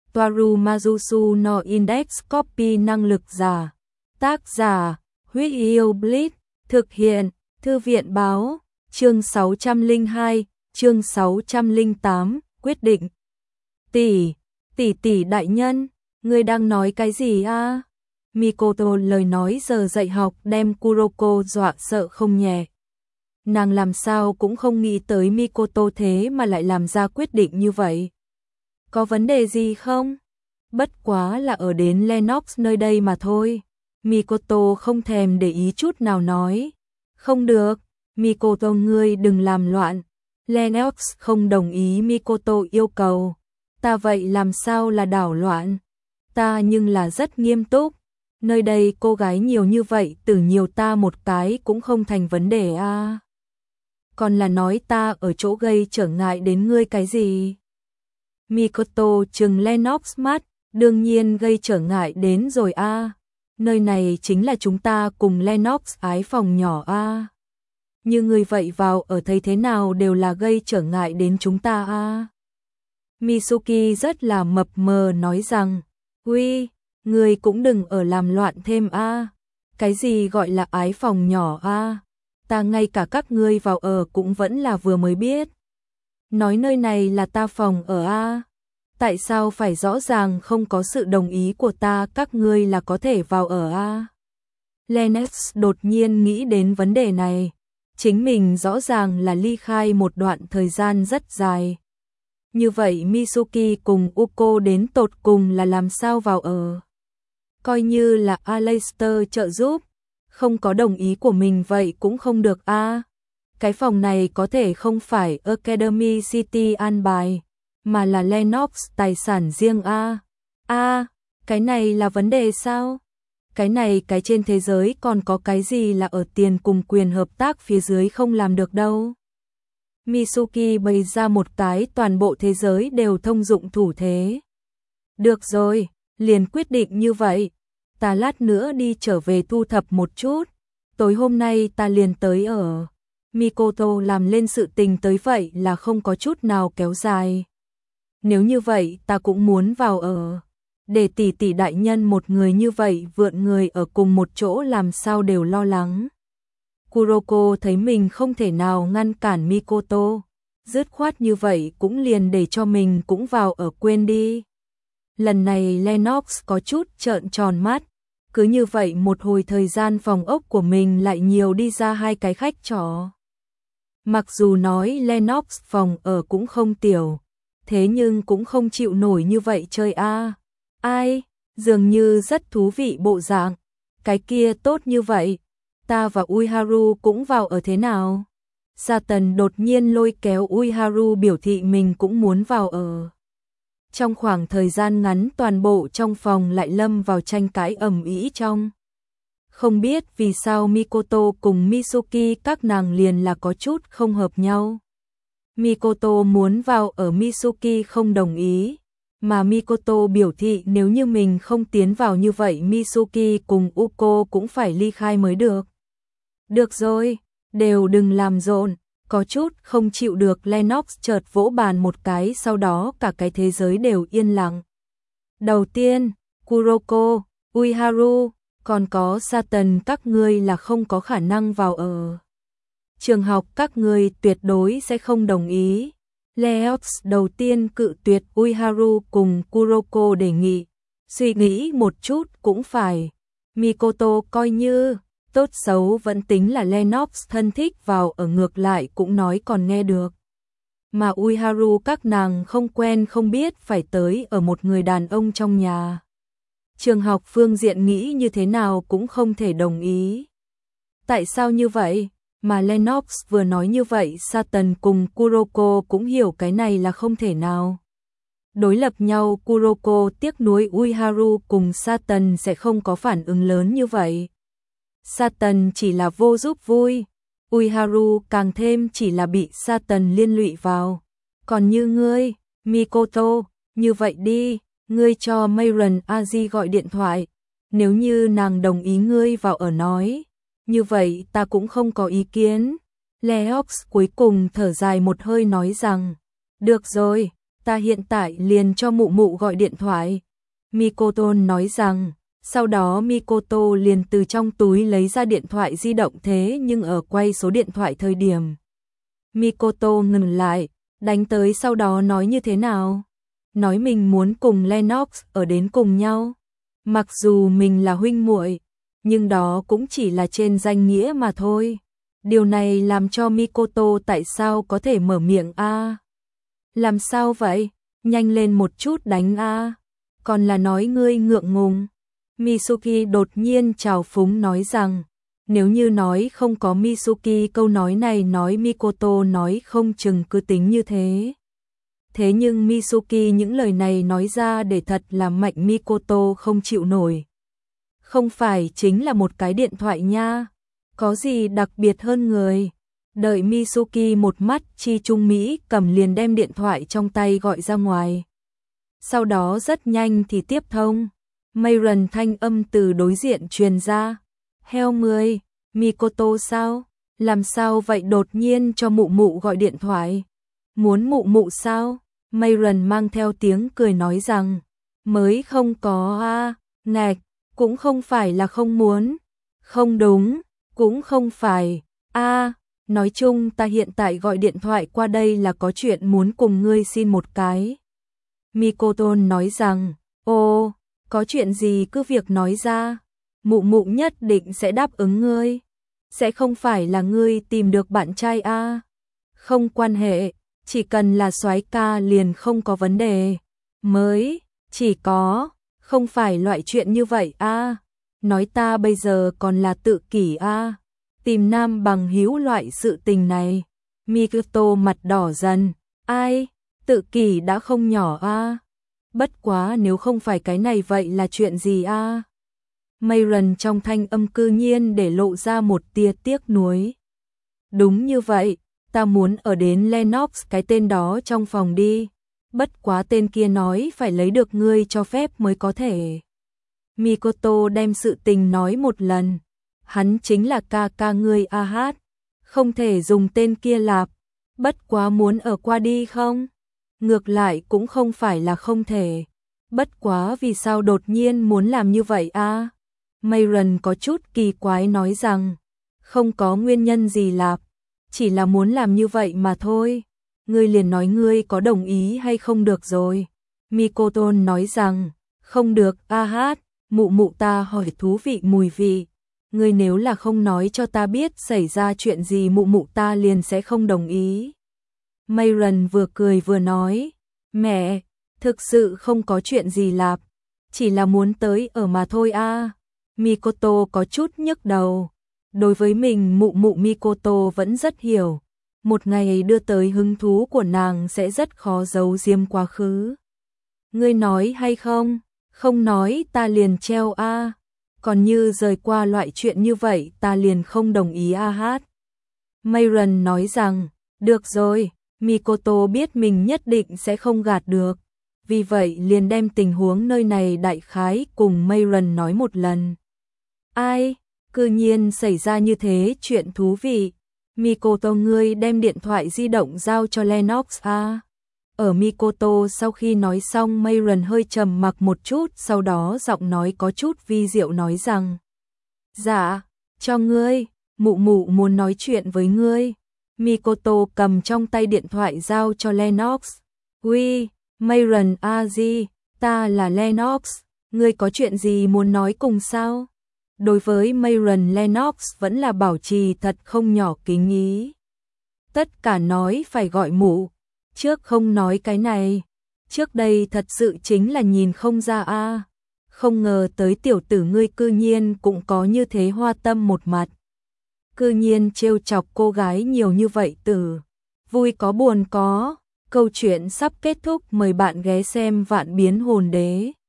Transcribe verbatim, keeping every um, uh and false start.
Toaru Majusu no Index Copy năng lực giả. Tác giả, Huyết Yêu Blitz, thực hiện, Thư viện báo, chương sáu trăm lẻ hai, chương sáu trăm lẻ tám, quyết định. Tỷ, tỷ tỷ đại nhân, ngươi đang nói cái gì a? Mikoto lời nói giờ dạy học đem Kuroko dọa sợ không nhẹ. Nàng làm sao cũng không nghĩ tới Mikoto thế mà lại làm ra quyết định như vậy. Có vấn đề gì không? Bất quá là ở đến Lennox nơi đây mà thôi. Mikoto không thèm để ý chút nào nói. Không được, Mikoto ngươi đừng làm loạn. Lennox không đồng ý Mikoto yêu cầu. Ta vậy làm sao là đảo loạn? Ta nhưng là rất nghiêm túc. Nơi đây cô gái nhiều như vậy, từ nhiều ta một cái cũng không thành vấn đề a. À. Còn là nói ta ở chỗ gây trở ngại đến ngươi cái gì? Mikoto trừng Lennox mắt, đương nhiên gây trở ngại đến rồi a. À. Nơi này chính là chúng ta cùng Lennox ái phòng nhỏ a. À. Như người vậy vào ở thấy thế nào đều là gây trở ngại đến chúng ta a. À. Mitsuki rất là mập mờ nói rằng, "Uy, người cũng đừng ở làm loạn thêm a. À. Cái gì gọi là ái phòng nhỏ a? À? Ta ngay cả các ngươi vào ở cũng vẫn là vừa mới biết. Nói nơi này là ta phòng ở a. À? Tại sao phải rõ ràng không có sự đồng ý của ta các ngươi là có thể vào ở a?" À? Lennox đột nhiên nghĩ đến vấn đề này. Chính mình rõ ràng là ly khai một đoạn thời gian rất dài. Như vậy Mitsuki cùng Uko đến tột cùng là làm sao vào ở? Coi như là Aleister trợ giúp, không có đồng ý của mình vậy cũng không được a. À? Cái phòng này có thể không phải Academy City an bài, mà là Lennox tài sản riêng a. À? A, à, cái này là vấn đề sao? Cái này cái trên thế giới còn có cái gì là ở tiền cùng quyền hợp tác phía dưới không làm được đâu. Mitsuki bày ra một cái toàn bộ thế giới đều thông dụng thủ thế. Được rồi, liền quyết định như vậy. Ta lát nữa đi trở về thu thập một chút. Tối hôm nay ta liền tới ở. Mikoto làm lên sự tình tới vậy là không có chút nào kéo dài. Nếu như vậy ta cũng muốn vào ở. Để tỷ tỷ đại nhân một người như vậy vượn người ở cùng một chỗ làm sao đều lo lắng. Kuroko thấy mình không thể nào ngăn cản Mikoto. Dứt khoát như vậy cũng liền để cho mình cũng vào ở quên đi. Lần này Lennox có chút trợn tròn mắt. Cứ như vậy một hồi thời gian phòng ốc của mình lại nhiều đi ra hai cái khách trọ. Mặc dù nói Lennox phòng ở cũng không tiểu, thế nhưng cũng không chịu nổi như vậy chơi a. À. Ai, dường như rất thú vị bộ dạng. Cái kia tốt như vậy, ta và Uiharu cũng vào ở thế nào? Satan đột nhiên lôi kéo Uiharu biểu thị mình cũng muốn vào ở. Trong khoảng thời gian ngắn toàn bộ trong phòng lại lâm vào tranh cãi ầm ĩ trong. Không biết vì sao Mikoto cùng Mitsuki các nàng liền là có chút không hợp nhau. Mikoto muốn vào ở Mitsuki không đồng ý, mà Mikoto biểu thị nếu như mình không tiến vào như vậy Mitsuki cùng Uko cũng phải ly khai mới được. Được rồi, đều đừng làm rộn. Có chút không chịu được Lennox chợt vỗ bàn một cái, sau đó cả cái thế giới đều yên lặng. Đầu tiên, Kuroko, Uiharu, còn có Satan các ngươi là không có khả năng vào ở. Trường học các ngươi tuyệt đối sẽ không đồng ý. Lennox đầu tiên cự tuyệt Uiharu cùng Kuroko đề nghị. Suy nghĩ một chút cũng phải. Mikoto coi như tốt xấu vẫn tính là Lennox thân thích vào ở, ngược lại cũng nói còn nghe được. Mà Uiharu các nàng không quen không biết phải tới ở một người đàn ông trong nhà. Trường học phương diện nghĩ như thế nào cũng không thể đồng ý. Tại sao như vậy? Mà Lennox vừa nói như vậy Satan cùng Kuroko cũng hiểu cái này là không thể nào. Đối lập nhau Kuroko tiếc nuối Uiharu cùng Satan sẽ không có phản ứng lớn như vậy. Satan chỉ là vô giúp vui, Uiharu càng thêm chỉ là bị Satan liên lụy vào. Còn như ngươi, Mikoto, như vậy đi, ngươi cho Mayron Aji gọi điện thoại, nếu như nàng đồng ý ngươi vào ở nói, như vậy ta cũng không có ý kiến. Lennox cuối cùng thở dài một hơi nói rằng, được rồi, ta hiện tại liền cho mụ mụ gọi điện thoại. Mikoto nói rằng, sau đó Mikoto liền từ trong túi lấy ra điện thoại di động, thế nhưng ở quay số điện thoại thời điểm. Mikoto ngừng lại, đánh tới sau đó nói như thế nào? Nói mình muốn cùng Lennox ở đến cùng nhau. Mặc dù mình là huynh muội, nhưng đó cũng chỉ là trên danh nghĩa mà thôi. Điều này làm cho Mikoto tại sao có thể mở miệng a? À? Làm sao vậy? Nhanh lên một chút đánh a. À? Còn là nói ngươi ngượng ngùng. Mitsuki đột nhiên trào phúng nói rằng, nếu như nói không có Mitsuki câu nói này nói Mikoto nói không chừng cứ tính như thế. Thế nhưng Mitsuki những lời này nói ra để thật là mạnh Mikoto không chịu nổi. Không phải chính là một cái điện thoại nha, có gì đặc biệt hơn người. Đợi Mitsuki một mắt chi trung mỹ cầm liền đem điện thoại trong tay gọi ra ngoài. Sau đó rất nhanh thì tiếp thông. Mayron thanh âm từ đối diện truyền ra. Heo mười, Mikoto sao? Làm sao vậy đột nhiên cho mụ mụ gọi điện thoại? Muốn mụ mụ sao? Mayron mang theo tiếng cười nói rằng, mới không có a, à, ngạch, cũng không phải là không muốn. Không đúng, cũng không phải, a, à, nói chung ta hiện tại gọi điện thoại qua đây là có chuyện muốn cùng ngươi xin một cái. Mikoto nói rằng, ô, có chuyện gì cứ việc nói ra, mụ mụ nhất định sẽ đáp ứng ngươi. Sẽ không phải là ngươi tìm được bạn trai a? À? Không quan hệ, chỉ cần là soái ca liền không có vấn đề. Mới, chỉ có, không phải loại chuyện như vậy a. À? Nói ta bây giờ còn là tự kỷ a. À? Tìm nam bằng hữu loại sự tình này. Mikoto mặt đỏ dần, ai, tự kỷ đã không nhỏ a. À? Bất quá nếu không phải cái này vậy là chuyện gì a? À? Mayron trong thanh âm cư nhiên để lộ ra một tia tiếc nuối. Đúng như vậy, ta muốn ở đến Lennox cái tên đó trong phòng đi. Bất quá tên kia nói phải lấy được ngươi cho phép mới có thể. Mikoto đem sự tình nói một lần. Hắn chính là ca ca ngươi a hát. Không thể dùng tên kia lạp. Bất quá muốn ở qua đi không? Ngược lại cũng không phải là không thể. Bất quá vì sao đột nhiên muốn làm như vậy a? À? Mayron có chút kỳ quái nói rằng, không có nguyên nhân gì lạp, chỉ là muốn làm như vậy mà thôi. Ngươi liền nói ngươi có đồng ý hay không được rồi. Mikoto nói rằng, không được a hát, mụ mụ ta hỏi thú vị mùi vị. Ngươi nếu là không nói cho ta biết xảy ra chuyện gì mụ mụ ta liền sẽ không đồng ý. Mayron vừa cười vừa nói, mẹ, thực sự không có chuyện gì lạp, chỉ là muốn tới ở mà thôi a. À. Mikoto có chút nhức đầu. Đối với mình mụ mụ Mikoto vẫn rất hiểu. Một ngày đưa tới hứng thú của nàng sẽ rất khó giấu giếm quá khứ. Ngươi nói hay không? Không nói ta liền treo a. À. Còn như rời qua loại chuyện như vậy ta liền không đồng ý a hát. Mayron nói rằng, được rồi, Mikoto biết mình nhất định sẽ không gạt được. Vì vậy liền đem tình huống nơi này đại khái cùng Mayron nói một lần. Ai, cư nhiên xảy ra như thế chuyện thú vị. Mikoto ngươi đem điện thoại di động giao cho Lennox a. Ở Mikoto sau khi nói xong Mayron hơi trầm mặc một chút, sau đó giọng nói có chút vi diệu nói rằng, dạ, cho ngươi, mụ mụ muốn nói chuyện với ngươi. Mikoto cầm trong tay điện thoại giao cho Lennox. Uy, Mayron a-ji, ta là Lennox, ngươi có chuyện gì muốn nói cùng sao? Đối với Mayron Lennox vẫn là bảo trì thật không nhỏ kính ý. Tất cả nói phải gọi mụ, trước không nói cái này. Trước đây thật sự chính là nhìn không ra a. À. Không ngờ tới tiểu tử ngươi cư nhiên cũng có như thế hoa tâm một mặt. Cư nhiên trêu chọc cô gái nhiều như vậy tử. Vui có buồn có. Câu chuyện sắp kết thúc, mời bạn ghé xem Vạn Biến Hồn Đế.